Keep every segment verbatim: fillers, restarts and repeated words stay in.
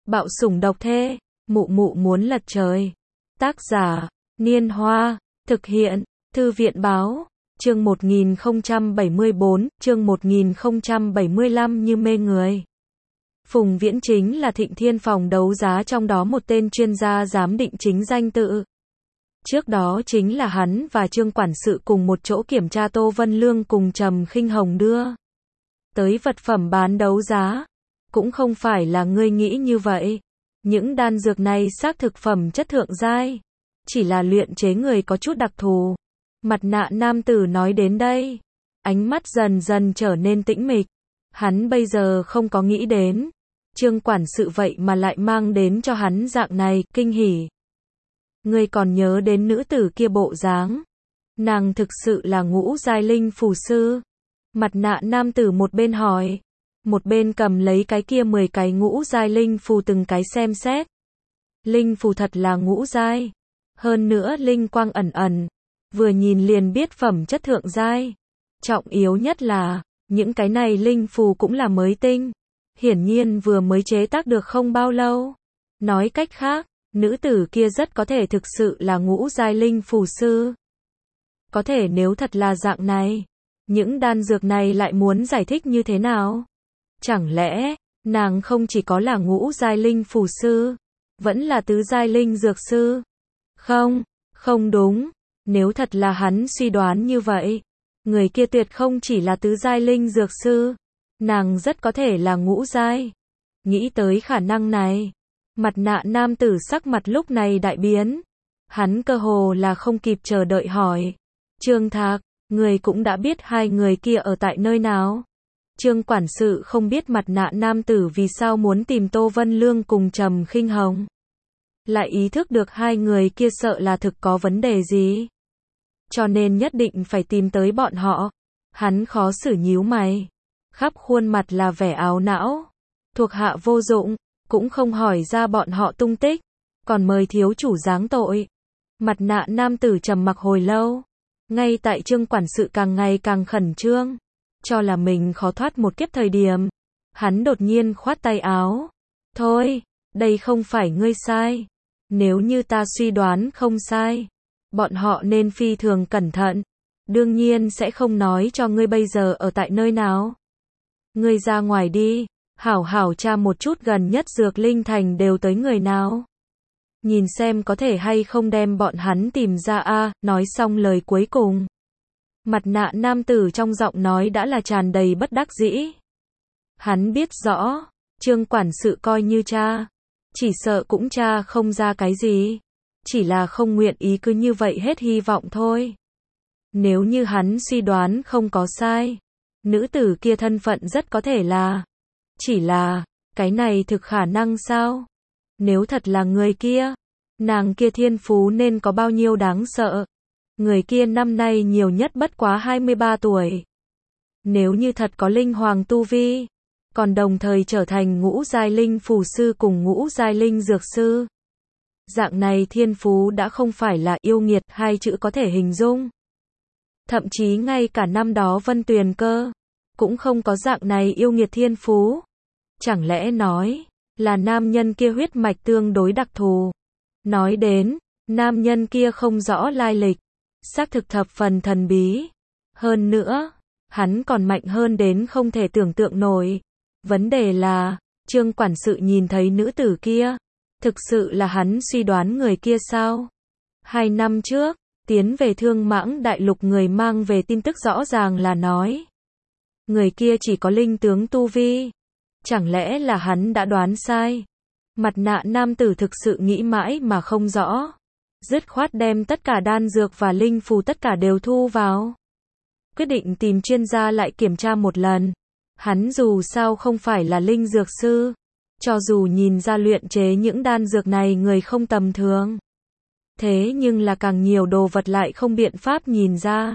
Bạo sủng độc thê, mụ mụ muốn lật trời. Tác giả, Niên Hoa, thực hiện, Thư viện Báo, chương một nghìn không trăm bảy mươi bốn, chương một nghìn không trăm bảy mươi lăm như mê người. Phùng Viễn chính là Thịnh Thiên phòng đấu giá trong đó một tên chuyên gia giám định chính danh tự. Trước đó chính là hắn và Trương quản sự cùng một chỗ kiểm tra Tô Vân Lương cùng Trầm Khinh Hồng đưa tới vật phẩm bán đấu giá. Cũng không phải là ngươi nghĩ như vậy. Những đan dược này xác thực phẩm chất thượng giai, chỉ là luyện chế người có chút đặc thù. Mặt nạ nam tử nói đến đây, ánh mắt dần dần trở nên tĩnh mịch. Hắn bây giờ không có nghĩ đến Trương quản sự vậy mà lại mang đến cho hắn dạng này kinh hỉ. Ngươi còn nhớ đến nữ tử kia bộ dáng? Nàng thực sự là ngũ giai linh phù sư? Mặt nạ nam tử một bên hỏi, một bên cầm lấy cái kia mười cái ngũ giai linh phù từng cái xem xét. Linh phù thật là ngũ giai, hơn nữa linh quang ẩn ẩn, vừa nhìn liền biết phẩm chất thượng giai. Trọng yếu nhất là, những cái này linh phù cũng là mới tinh, hiển nhiên vừa mới chế tác được không bao lâu. Nói cách khác, nữ tử kia rất có thể thực sự là ngũ giai linh phù sư. Có thể nếu thật là dạng này, những đan dược này lại muốn giải thích như thế nào? Chẳng lẽ, nàng không chỉ có là ngũ giai linh phù sư, vẫn là tứ giai linh dược sư? Không, không đúng. Nếu thật là hắn suy đoán như vậy, người kia tuyệt không chỉ là tứ giai linh dược sư, nàng rất có thể là ngũ giai. Nghĩ tới khả năng này, mặt nạ nam tử sắc mặt lúc này đại biến. Hắn cơ hồ là không kịp chờ đợi hỏi, Trương Thạc, người cũng đã biết hai người kia ở tại nơi nào? Trương quản sự không biết mặt nạ nam tử vì sao muốn tìm Tô Vân Lương cùng Trầm Khinh Hồng, lại ý thức được hai người kia sợ là thực có vấn đề gì, cho nên nhất định phải tìm tới bọn họ. Hắn khó xử nhíu mày, khắp khuôn mặt là vẻ áo não. Thuộc hạ vô dụng, cũng không hỏi ra bọn họ tung tích, còn mời thiếu chủ giáng tội. Mặt nạ nam tử trầm mặc hồi lâu, ngay tại Trương quản sự càng ngày càng khẩn trương, cho là mình khó thoát một kiếp thời điểm, hắn đột nhiên khoát tay áo. Thôi, đây không phải ngươi sai. Nếu như ta suy đoán không sai, bọn họ nên phi thường cẩn thận, đương nhiên sẽ không nói cho ngươi bây giờ ở tại nơi nào. Ngươi ra ngoài đi, hảo hảo tra một chút gần nhất Dược Linh Thành đều tới người nào, nhìn xem có thể hay không đem bọn hắn tìm ra a. Nói xong lời cuối cùng, mặt nạ nam tử trong giọng nói đã là tràn đầy bất đắc dĩ. Hắn biết rõ, Trương quản sự coi như tra, chỉ sợ cũng tra không ra cái gì, chỉ là không nguyện ý cứ như vậy hết hy vọng thôi. Nếu như hắn suy đoán không có sai, nữ tử kia thân phận rất có thể là, chỉ là, cái này thực khả năng sao? Nếu thật là người kia, nàng kia thiên phú nên có bao nhiêu đáng sợ. Người kia năm nay nhiều nhất bất quá hai mươi ba tuổi. Nếu như thật có linh hoàng tu vi, còn đồng thời trở thành ngũ giai linh phù sư cùng ngũ giai linh dược sư, dạng này thiên phú đã không phải là yêu nghiệt hai chữ có thể hình dung. Thậm chí ngay cả năm đó Vân Tuyền Cơ cũng không có dạng này yêu nghiệt thiên phú. Chẳng lẽ nói là nam nhân kia huyết mạch tương đối đặc thù? Nói đến, nam nhân kia không rõ lai lịch, xác thực thập phần thần bí. Hơn nữa, hắn còn mạnh hơn đến không thể tưởng tượng nổi. Vấn đề là, Trương quản sự nhìn thấy nữ tử kia, thực sự là hắn suy đoán người kia sao? Hai năm trước, tiến về Thương Mãng Đại Lục người mang về tin tức rõ ràng là nói, người kia chỉ có linh tướng tu vi. Chẳng lẽ là hắn đã đoán sai? Mặt nạ nam tử thực sự nghĩ mãi mà không rõ, dứt khoát đem tất cả đan dược và linh phù tất cả đều thu vào, quyết định tìm chuyên gia lại kiểm tra một lần. Hắn dù sao không phải là linh dược sư, cho dù nhìn ra luyện chế những đan dược này người không tầm thường, thế nhưng là càng nhiều đồ vật lại không biện pháp nhìn ra.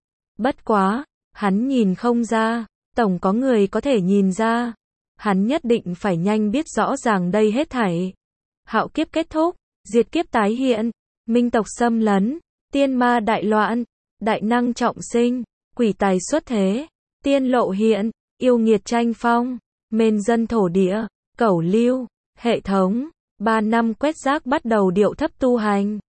Bất quá, hắn nhìn không ra, tổng có người có thể nhìn ra. Hắn nhất định phải nhanh biết rõ ràng đây hết thảy. Hạo kiếp kết thúc, diệt kiếp tái hiện, minh tộc xâm lấn, tiên ma đại loạn, đại năng trọng sinh, quỷ tài xuất thế, tiên lộ hiện, yêu nghiệt tranh phong, mên dân thổ địa, cẩu lưu, Hệ thống, ba năm quét rác bắt đầu điệu thấp tu hành.